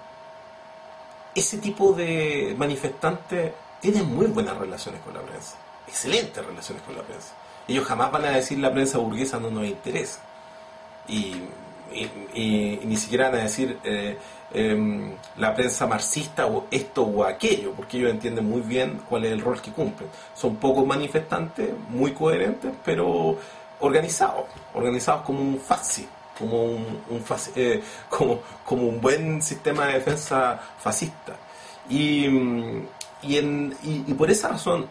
Ese tipo de manifestantes tienen muy buenas relaciones con la prensa, excelentes relaciones con la prensa. Ellos jamás van a decir la prensa burguesa no nos interesa, y, y, y, y ni siquiera van a decir eh, eh, la prensa marxista o esto o aquello, porque ellos entienden muy bien cuál es el rol que cumplen. Son pocos manifestantes, muy coherentes, pero organizados, organizados como un fasci, como un, un fasci- eh, como, como un buen sistema de defensa fascista. Y, y, en, y, y por esa razón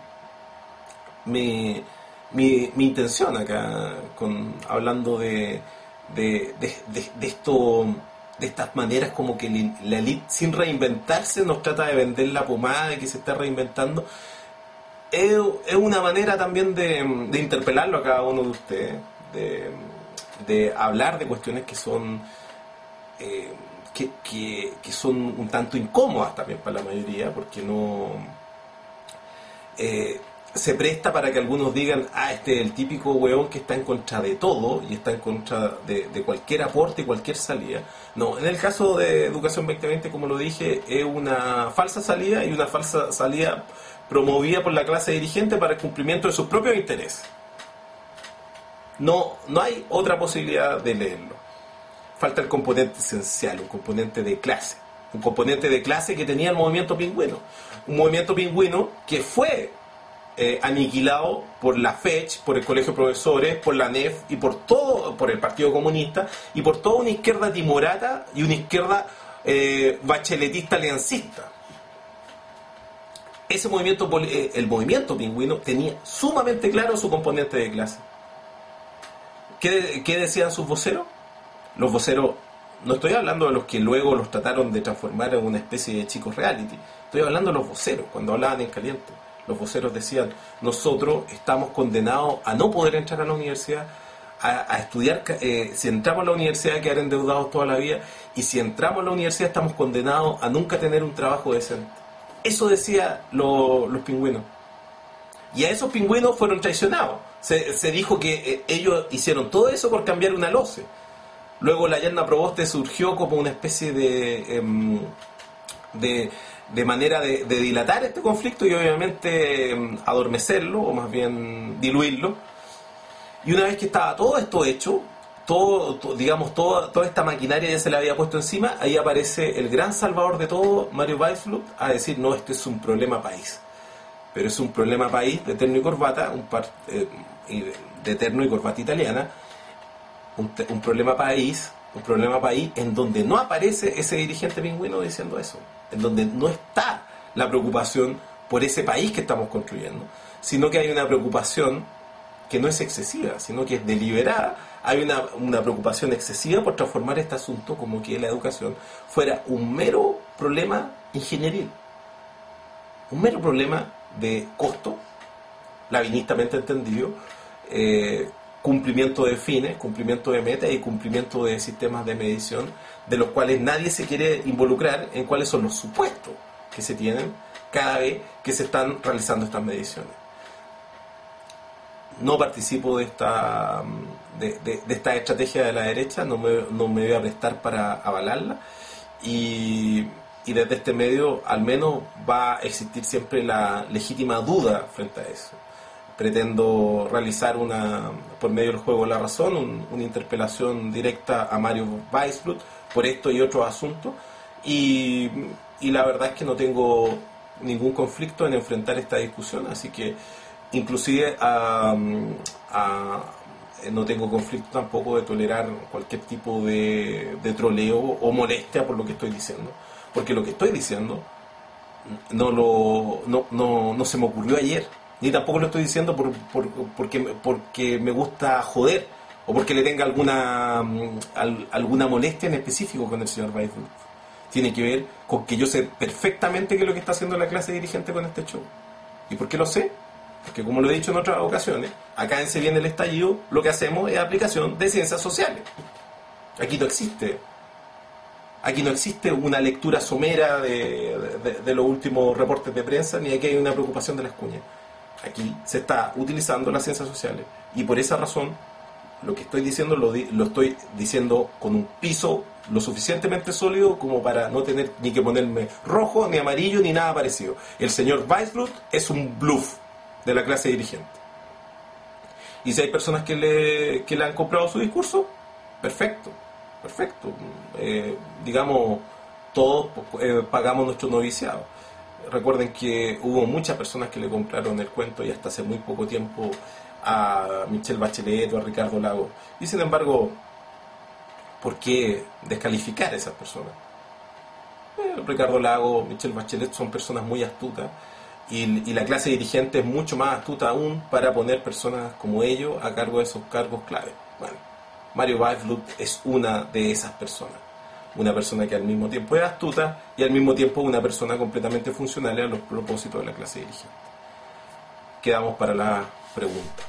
mi, mi, mi intención acá, con, hablando de, de, de, de, de esto, de estas maneras como que la élite sin reinventarse nos trata de vender la pomada de que se está reinventando, es, es una manera también de, de interpelarlo a cada uno de ustedes, de, de hablar de cuestiones que son eh, que, que, que son un tanto incómodas también para la mayoría, porque no eh, se presta para que algunos digan, ah, este es el típico hueón que está en contra de todo y está en contra de, de cualquier aporte y cualquier salida. No, en el caso de Educación veinte veinte, como lo dije, es una falsa salida, y una falsa salida promovida por la clase dirigente para el cumplimiento de sus propios intereses. No, no hay otra posibilidad de leerlo. Falta el componente esencial, un componente de clase. Un componente de clase que tenía el movimiento pingüino. Un movimiento pingüino que fue eh, aniquilado por la FECH, por el Colegio de Profesores, por la N E F y por todo, por el Partido Comunista y por toda una izquierda timorata y una izquierda eh, bacheletista aliancista. Ese movimiento, el movimiento pingüino tenía sumamente claro su componente de clase. ¿Qué, qué decían sus voceros? Los voceros, no estoy hablando de los que luego los trataron de transformar en una especie de chicos reality, estoy hablando de los voceros, cuando hablaban en caliente. Los voceros decían, nosotros estamos condenados a no poder entrar a la universidad, a, a estudiar, eh, si entramos a la universidad quedar endeudados toda la vida, y si entramos a la universidad estamos condenados a nunca tener un trabajo decente. Eso decía lo, los pingüinos. Y a esos pingüinos fueron traicionados. Se, se dijo que eh, ellos hicieron todo eso por cambiar una loce. Luego la Yerna Proboste surgió como una especie de, eh, de, de manera de, de dilatar este conflicto y obviamente eh, adormecerlo, o más bien diluirlo. Y una vez que estaba todo esto hecho, todo, todo, digamos, todo, toda esta maquinaria ya se le había puesto encima, ahí aparece el gran salvador de todo, Mario Weissflut, a decir, no, este es un problema país. Pero es un problema país de terno y corbata, un par, eh, de terno y corbata italiana, un, un problema país un problema país en donde no aparece ese dirigente pingüino diciendo eso, en donde no está la preocupación por ese país que estamos construyendo, sino que hay una preocupación que no es excesiva, sino que es deliberada. Hay una, una preocupación excesiva por transformar este asunto como que la educación fuera un mero problema ingenieril, un mero problema de costo, lavinistamente entendido, eh, cumplimiento de fines, cumplimiento de metas y cumplimiento de sistemas de medición, de los cuales nadie se quiere involucrar en cuáles son los supuestos que se tienen cada vez que se están realizando estas mediciones. No participo de esta de, de, de esta estrategia de la derecha, no me, no me voy a prestar para avalarla, y, y desde este medio al menos va a existir siempre la legítima duda frente a eso. Pretendo realizar una, por medio del juego La Razón, un, una interpelación directa a Mario Weisblut por esto y otros asuntos, y, y la verdad es que no tengo ningún conflicto en enfrentar esta discusión, así que inclusive a, a, no tengo conflicto tampoco de tolerar cualquier tipo de, de troleo o molestia por lo que estoy diciendo, porque lo que estoy diciendo no, lo, no, no, no se me ocurrió ayer, ni tampoco lo estoy diciendo por, por, porque, porque me gusta joder o porque le tenga alguna al, alguna molestia en específico con el señor Weisblut. Tiene que ver con que yo sé perfectamente qué es lo que está haciendo la clase dirigente con este show. ¿Y por qué lo sé? Porque, como lo he dicho en otras ocasiones, acá en Se Viene el Estallido lo que hacemos es aplicación de ciencias sociales. Aquí no existe aquí no existe una lectura somera de, de, de los últimos reportes de prensa, ni aquí hay una preocupación de las cuñas. Aquí se está utilizando las ciencias sociales, y por esa razón lo que estoy diciendo lo, di, lo estoy diciendo con un piso lo suficientemente sólido como para no tener ni que ponerme rojo, ni amarillo, ni nada parecido. El señor Weisblut es un bluff de la clase dirigente. Y si hay personas que le, que le han comprado su discurso, perfecto, perfecto. Eh, digamos, todos eh, pagamos nuestro noviciado. Recuerden que hubo muchas personas que le compraron el cuento, y hasta hace muy poco tiempo, a Michelle Bachelet o a Ricardo Lagos. Y sin embargo, ¿por qué descalificar a esas personas? Eh, Ricardo Lagos, Michelle Bachelet son personas muy astutas, y, y la clase dirigente es mucho más astuta aún para poner personas como ellos a cargo de esos cargos clave. Bueno, Mario Weisblut es una de esas personas. Una persona que al mismo tiempo es astuta y al mismo tiempo una persona completamente funcional a los propósitos de la clase dirigente. Quedamos para la pregunta.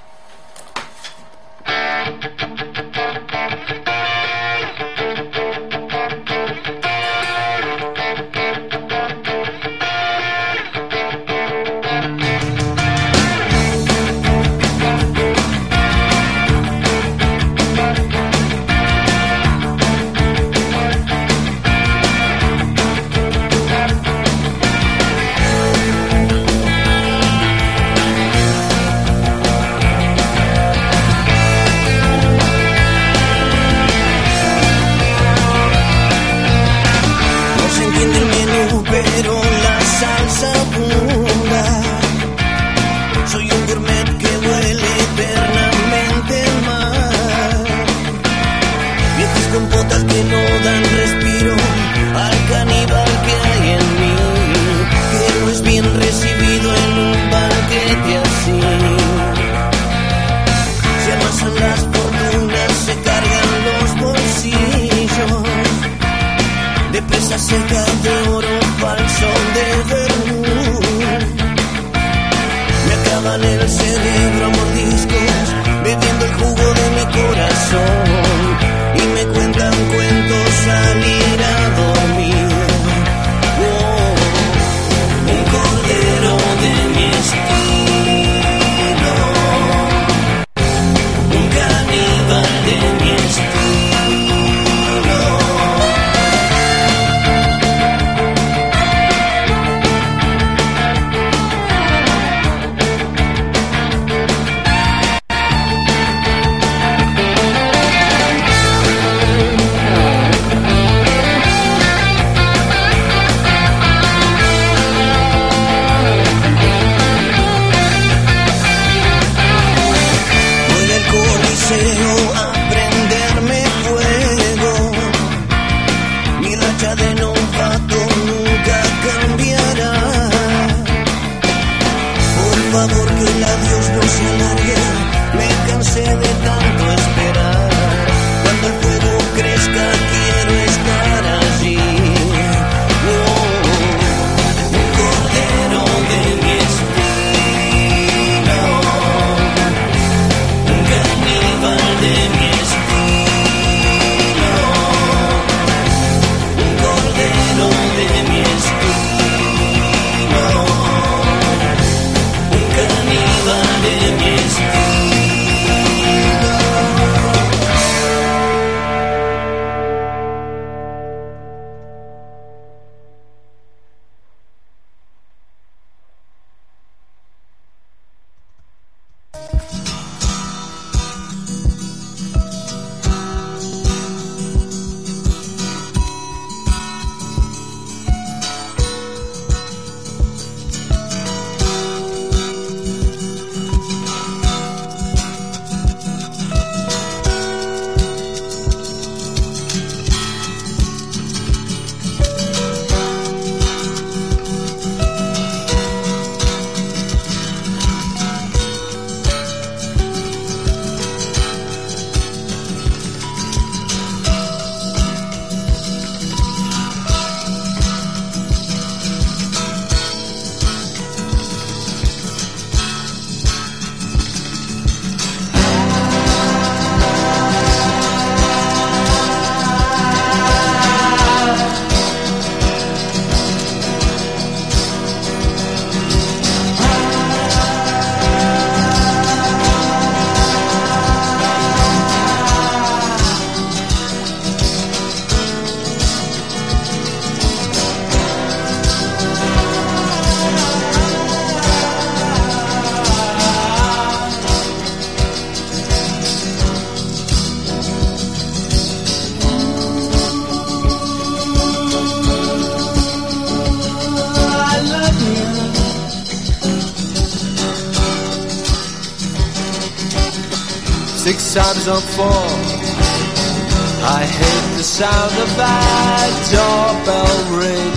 six times on four. I hate the sound of that doorbell ring.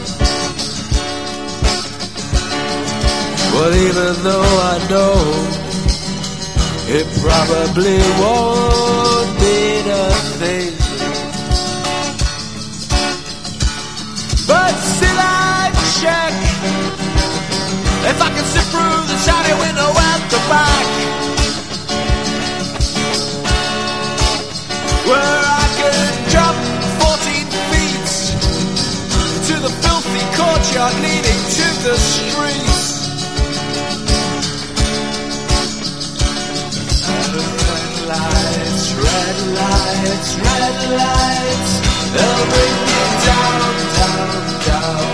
Well, even though I know it probably won't mean a thing, but still I check if I can sit through the tiny window at the back, where I can jump fourteen feet to the filthy courtyard leading to the streets. Red lights, red lights, red lights, they'll bring me down, down, down.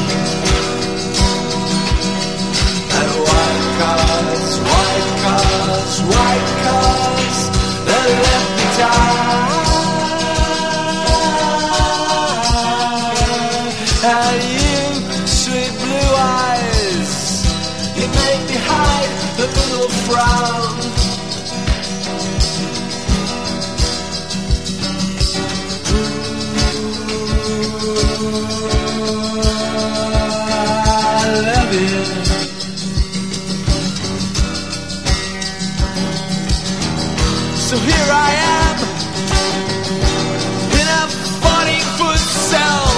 And white cars, white cars, white cars, they'll let me down. And you, sweet blue eyes, you make me hide the little frown. I love you. So here I am in a forty-foot cell,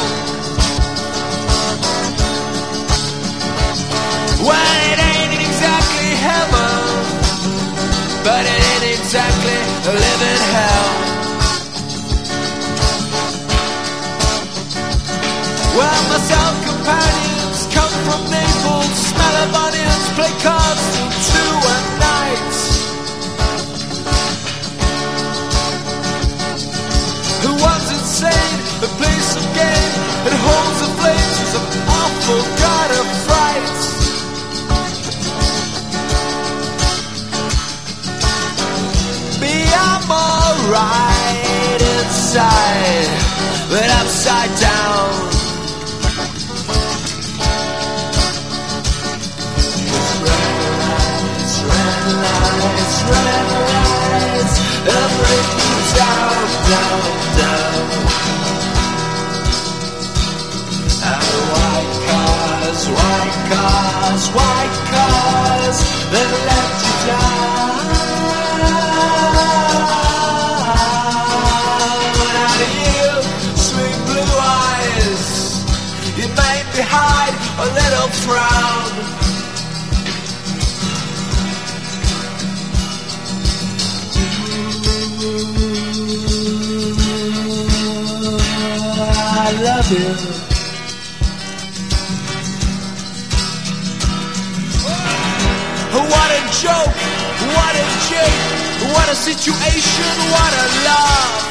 well, it ain't exactly heaven, but it ain't exactly a living hell. Well, my self-companions come from Naples, smell of onions, play cards till two at night. Who was insane, a place of game, and holds the flames of awful god of fright. Me, I'm alright inside, but upside down. Lights, red lights, they'll bring me down, down, down. And white cars, white cars, white cars, they'll let you down. And you, sweet blue eyes, you made me hide a little frown. I love you. What a joke, what a joke, what a situation, what a laugh.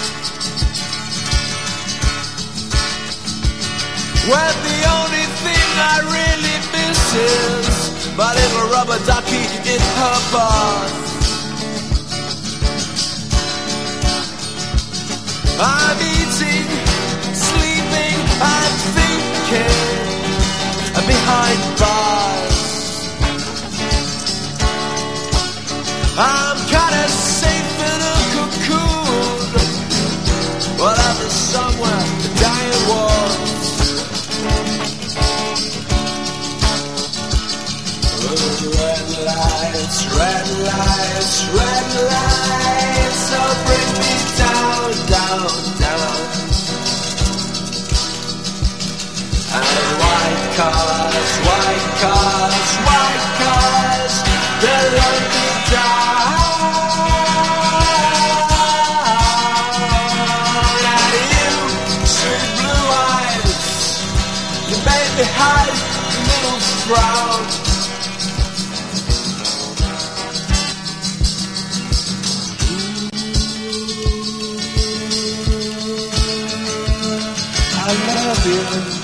When the only thing I really miss is my little rubber ducky in her bath. I'm eating, sleeping, I'm thinking behind bars. I'm kinda safe in a cocoon, while I'm somewhere dying walls. Red lights, red lights, red lights, so bring me down, down, down. And white cars, white cars, white cars, they let me down. And you, sweet blue eyes, you made me hide a little frown. I love you.